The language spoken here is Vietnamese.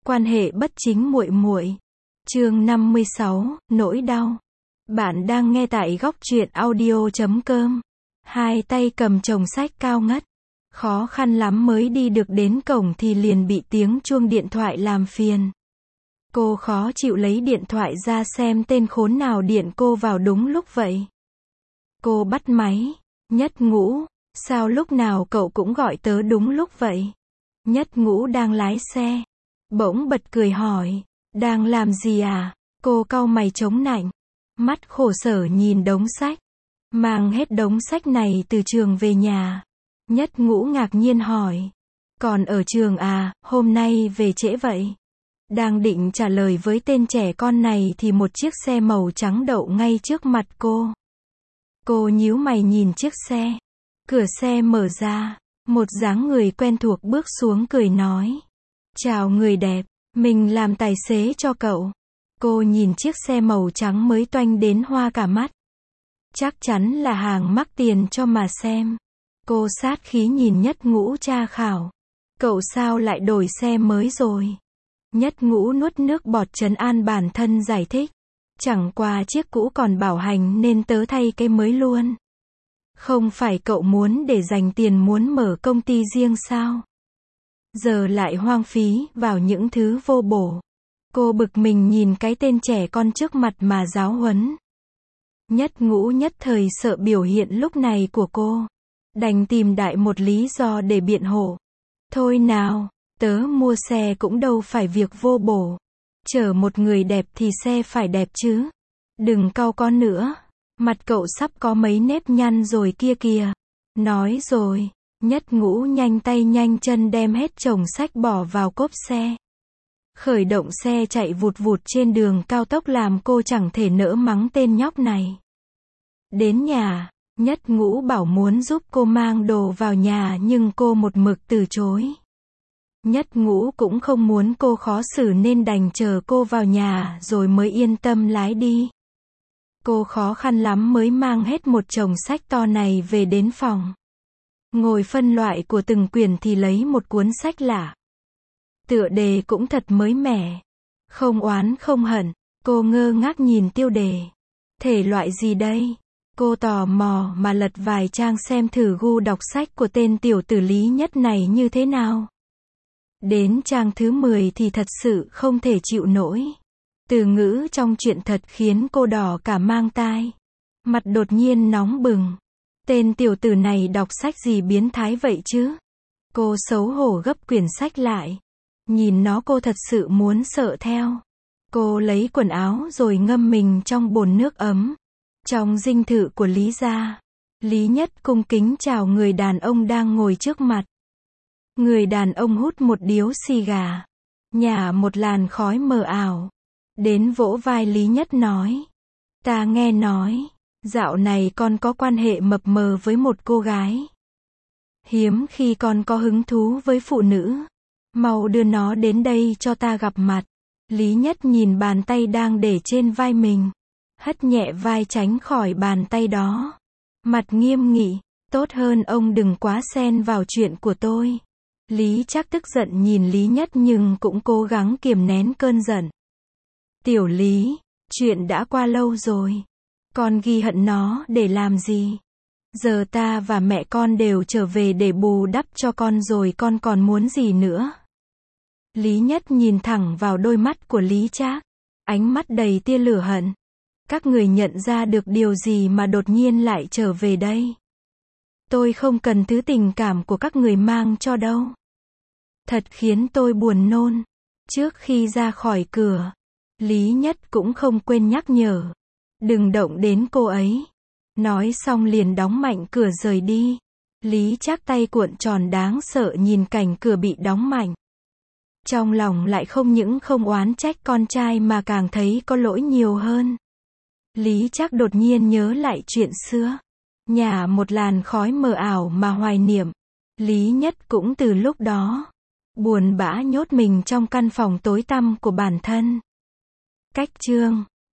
Quan hệ bất chính muội muội. Chương 56, nỗi đau. Bạn đang nghe tại góc truyện audio.com. Hai tay cầm chồng sách cao ngất. Khó khăn lắm mới đi được đến cổng thì liền bị tiếng chuông điện thoại làm phiền. Cô khó chịu lấy điện thoại ra xem tên khốn nào điện cô vào đúng lúc vậy. Cô bắt máy. Nhất Ngũ, sao lúc nào cậu cũng gọi tớ đúng lúc vậy? Nhất Ngũ đang lái xe. Bỗng bật cười hỏi, đang làm gì à? Cô cau mày chống nạnh, mắt khổ sở nhìn đống sách. Mang hết đống sách này từ trường về nhà. Nhất Ngũ ngạc nhiên hỏi, còn ở trường à, hôm nay về trễ vậy? Đang định trả lời với tên trẻ con này thì một chiếc xe màu trắng đậu ngay trước mặt cô. Cô nhíu mày nhìn chiếc xe. Cửa xe mở ra, một dáng người quen thuộc bước xuống cười nói, chào người đẹp, mình làm tài xế cho cậu. Cô nhìn chiếc xe màu trắng mới toanh đến hoa cả mắt. Chắc chắn là hàng mắc tiền cho mà xem. Cô sát khí nhìn Nhất Ngũ tra khảo. Cậu sao lại đổi xe mới rồi? Nhất Ngũ nuốt nước bọt trấn an bản thân giải thích. Chẳng qua chiếc cũ còn bảo hành nên tớ thay cái mới luôn. Không phải cậu muốn để dành tiền muốn mở công ty riêng sao? Giờ lại hoang phí vào những thứ vô bổ. Cô bực mình nhìn cái tên trẻ con trước mặt mà giáo huấn. Nhất Ngũ nhất thời sợ biểu hiện lúc này của cô. Đành tìm đại một lý do để biện hộ. Thôi nào, tớ mua xe cũng đâu phải việc vô bổ. Chở một người đẹp thì xe phải đẹp chứ. Đừng cau con nữa. Mặt cậu sắp có mấy nếp nhăn rồi kia kìa. Nói rồi, Nhất Ngũ nhanh tay nhanh chân đem hết chồng sách bỏ vào cốp xe. Khởi động xe chạy vụt vụt trên đường cao tốc làm cô chẳng thể nỡ mắng tên nhóc này. Đến nhà, Nhất Ngũ bảo muốn giúp cô mang đồ vào nhà nhưng cô một mực từ chối. Nhất Ngũ cũng không muốn cô khó xử nên đành chờ cô vào nhà rồi mới yên tâm lái đi. Cô khó khăn lắm mới mang hết một chồng sách to này về đến phòng. Ngồi phân loại của từng quyển thì lấy một cuốn sách lạ. Tựa đề cũng thật mới mẻ. Không oán không hận. Cô ngơ ngác nhìn tiêu đề. Thể loại gì đây? Cô tò mò mà lật vài trang xem thử gu đọc sách của tên tiểu tử Lý Nhất này như thế nào. Đến trang thứ 10 thì thật sự không thể chịu nổi. Từ ngữ trong truyện thật khiến cô đỏ cả mang tai. Mặt đột nhiên nóng bừng. Tên tiểu tử này đọc sách gì biến thái vậy chứ? Cô xấu hổ gấp quyển sách lại. Nhìn nó cô thật sự muốn sợ theo. Cô lấy quần áo rồi ngâm mình trong bồn nước ấm. Trong dinh thự của Lý gia, Lý Nhất cung kính chào người đàn ông đang ngồi trước mặt. Người đàn ông hút một điếu xì gà, nhả một làn khói mờ ảo. Đến vỗ vai Lý Nhất nói, ta nghe nói, dạo này con có quan hệ mập mờ với một cô gái. Hiếm khi con có hứng thú với phụ nữ. Mau đưa nó đến đây cho ta gặp mặt. Lý Nhất nhìn bàn tay đang để trên vai mình. Hất nhẹ vai tránh khỏi bàn tay đó. Mặt nghiêm nghị, tốt hơn ông đừng quá xen vào chuyện của tôi. Lý Trác tức giận nhìn Lý Nhất nhưng cũng cố gắng kiềm nén cơn giận. Tiểu Lý, chuyện đã qua lâu rồi. Con ghi hận nó để làm gì? Giờ ta và mẹ con đều trở về để bù đắp cho con rồi con còn muốn gì nữa? Lý Nhất nhìn thẳng vào đôi mắt của Lý Trác. Ánh mắt đầy tia lửa hận. Các người nhận ra được điều gì mà đột nhiên lại trở về đây? Tôi không cần thứ tình cảm của các người mang cho đâu. Thật khiến tôi buồn nôn. Trước khi ra khỏi cửa, Lý Nhất cũng không quên nhắc nhở. Đừng động đến cô ấy. Nói xong liền đóng mạnh cửa rời đi. Lý Trác tay cuộn tròn đáng sợ nhìn cảnh cửa bị đóng mạnh. Trong lòng lại không những không oán trách con trai mà càng thấy có lỗi nhiều hơn. Lý Trác đột nhiên nhớ lại chuyện xưa. Nhả một làn khói mờ ảo mà hoài niệm. Lý Nhất cũng từ lúc đó buồn bã nhốt mình trong căn phòng tối tăm của bản thân. Cách chương